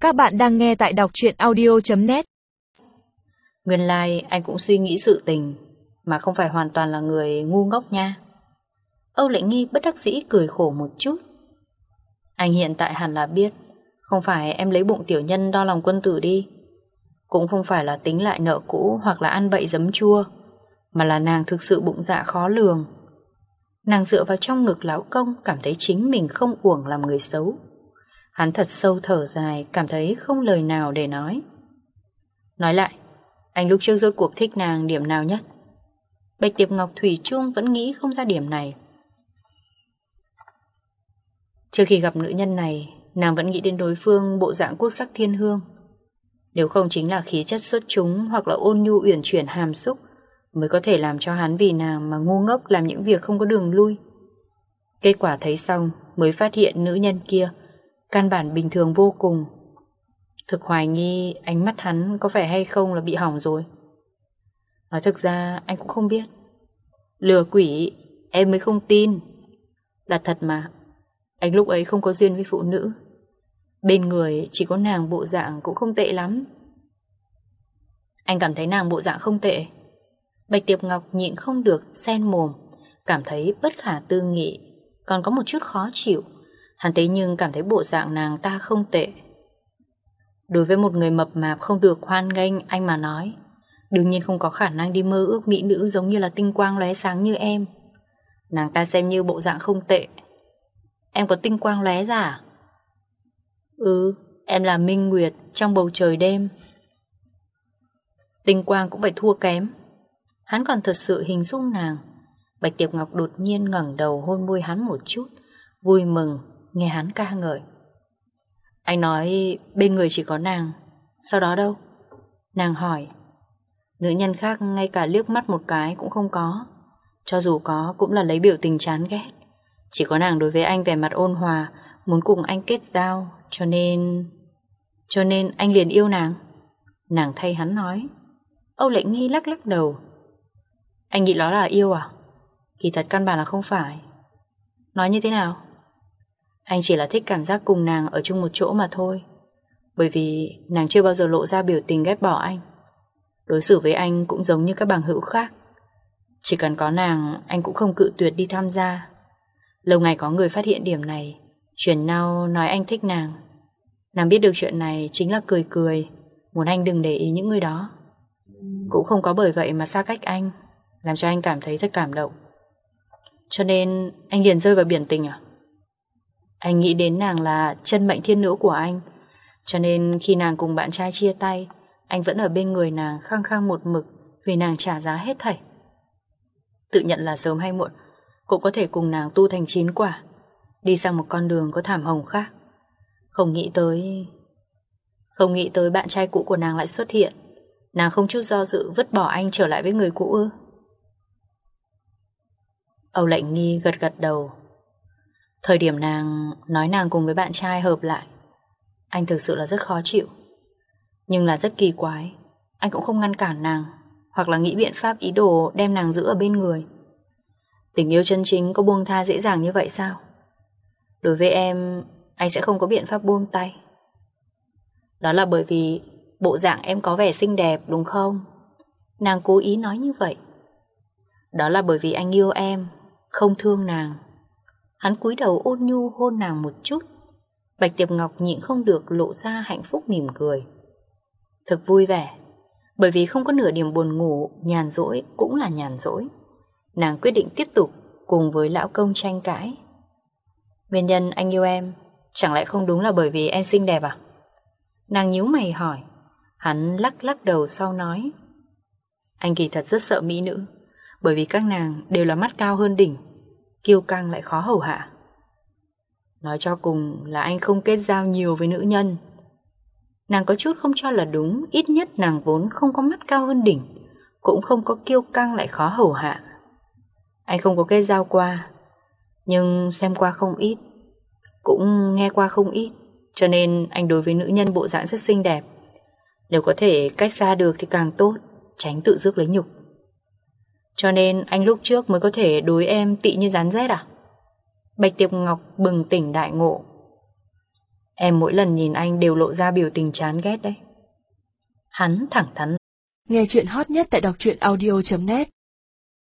Các bạn đang nghe tại đọc truyện audio.net. Nguyên lai anh cũng suy nghĩ sự tình, mà không phải hoàn toàn là người ngu ngốc nha. Âu Lệ Nghi bất đắc dĩ cười khổ một chút. Anh hiện tại hẳn là biết, không phải em lấy bụng tiểu nhân đo lòng quân tử đi, cũng không phải là tính lại nợ cũ hoặc là ăn bậy giấm chua, mà là nàng thực sự bụng dạ khó lường. Nàng dựa vào trong ngực lão công, cảm thấy chính mình không uổng làm người xấu. Hắn thật sâu thở dài, cảm thấy không lời nào để nói. Nói lại, anh lúc trước rốt cuộc thích nàng điểm nào nhất? Bạch Tiệp Ngọc thủy chung vẫn nghĩ không ra điểm này. Trước khi gặp nữ nhân này, nàng vẫn nghĩ đến đối phương bộ dạng quốc sắc thiên hương. Nếu không chính là khí chất xuất chúng hoặc là ôn nhu uyển chuyển hàm xúc, mới có thể làm cho hắn vì nàng mà ngu ngốc làm những việc không có đường lui. Kết quả thấy xong mới phát hiện nữ nhân kia căn bản bình thường vô cùng. Thực hoài nghi ánh mắt hắn có phải hay không là bị hỏng rồi. Nói thực ra anh cũng không biết. Lừa quỷ em mới không tin. Là thật mà, anh lúc ấy không có duyên với phụ nữ. Bên người chỉ có nàng bộ dạng cũng không tệ lắm. Anh cảm thấy nàng bộ dạng không tệ. Bạch Tiệp Ngọc nhịn không được xen mồm, cảm thấy bất khả tư nghị, còn có một chút khó chịu. Hắn thế nhưng cảm thấy bộ dạng nàng ta không tệ. Đối với một người mập mạp không được hoan nghênh, anh mà nói, đương nhiên không có khả năng đi mơ ước mỹ nữ giống như là tinh quang lóe sáng như em. Nàng ta xem như bộ dạng không tệ. Em có tinh quang lóe ra à? Em là minh nguyệt trong bầu trời đêm. Tinh quang cũng phải thua kém. Hắn còn thật sự hình dung nàng. Bạch Tiệp Ngọc đột nhiên ngẩng đầu hôn môi hắn một chút, vui mừng nghe hắn ca ngợi. Anh nói bên người chỉ có nàng, sau đó đâu? Nàng hỏi. Nữ nhân khác ngay cả liếc mắt một cái cũng không có. Cho dù có cũng là lấy biểu tình chán ghét. Chỉ có nàng đối với anh vẻ mặt ôn hòa, muốn cùng anh kết giao. Cho nên anh liền yêu nàng. Nàng thay hắn nói. Âu Lệ Nghi lắc lắc đầu. Anh nghĩ đó là yêu à? Kỳ thật căn bản là không phải. Nói như thế nào? Anh chỉ là thích cảm giác cùng nàng ở chung một chỗ mà thôi. Bởi vì nàng chưa bao giờ lộ ra biểu tình ghét bỏ anh. Đối xử với anh cũng giống như các bằng hữu khác. Chỉ cần có nàng, anh cũng không cự tuyệt đi tham gia. Lâu ngày có người phát hiện điểm này, truyền nhau nói anh thích nàng. Nàng biết được chuyện này chính là cười cười, muốn anh đừng để ý những người đó. Cũng không có bởi vậy mà xa cách anh, làm cho anh cảm thấy rất cảm động. Cho nên anh liền rơi vào biển tình à? Anh nghĩ đến nàng là chân mệnh thiên nữ của anh, cho nên khi nàng cùng bạn trai chia tay, anh vẫn ở bên người nàng khăng khăng một mực, vì nàng trả giá hết thảy. Tự nhận là sớm hay muộn cũng có thể cùng nàng tu thành chín quả, đi sang một con đường có thảm hồng khác. Không nghĩ tới bạn trai cũ của nàng lại xuất hiện. Nàng không chút do dự vứt bỏ anh trở lại với người cũ ư? Âu Lệ Nghi gật gật đầu. Thời điểm nàng nói nàng cùng với bạn trai hợp lại, anh thực sự là rất khó chịu. Nhưng là rất kỳ quái, anh cũng không ngăn cản nàng, hoặc là nghĩ biện pháp ý đồ đem nàng giữ ở bên người. Tình yêu chân chính có buông tha dễ dàng như vậy sao? Đối với em, anh sẽ không có biện pháp buông tay. Đó là bởi vì bộ dạng em có vẻ xinh đẹp đúng không? Nàng cố ý nói như vậy. Đó là bởi vì anh yêu em, không thương nàng. Hắn cúi đầu ôn nhu hôn nàng một chút. Bạch Tiệp Ngọc nhịn không được lộ ra hạnh phúc mỉm cười. Thực vui vẻ, bởi vì không có nửa điểm buồn ngủ, nhàn rỗi cũng là nhàn rỗi. Nàng quyết định tiếp tục cùng với lão công tranh cãi. Nguyên nhân anh yêu em chẳng lẽ không đúng là bởi vì em xinh đẹp à? Nàng nhíu mày hỏi. Hắn lắc lắc đầu sau nói. Anh kỳ thật rất sợ mỹ nữ, bởi vì các nàng đều là mắt cao hơn đỉnh, kiêu căng lại khó hầu hạ. Nói cho cùng là anh không kết giao nhiều với nữ nhân. Nàng có chút không cho là đúng. Ít nhất nàng vốn không có mắt cao hơn đỉnh, cũng không có kiêu căng lại khó hầu hạ. Anh không có kết giao qua, nhưng xem qua không ít, cũng nghe qua không ít. Cho nên anh đối với nữ nhân bộ dạng rất xinh đẹp, nếu có thể cách xa được thì càng tốt, tránh tự rước lấy nhục. Cho nên anh lúc trước mới có thể đối em tị như rắn rết à? Bạch Tiệp Ngọc bừng tỉnh đại ngộ. Em mỗi lần nhìn anh đều lộ ra biểu tình chán ghét đấy. Hắn thẳng thắn. Nghe chuyện hot nhất tại đọc truyện audio.net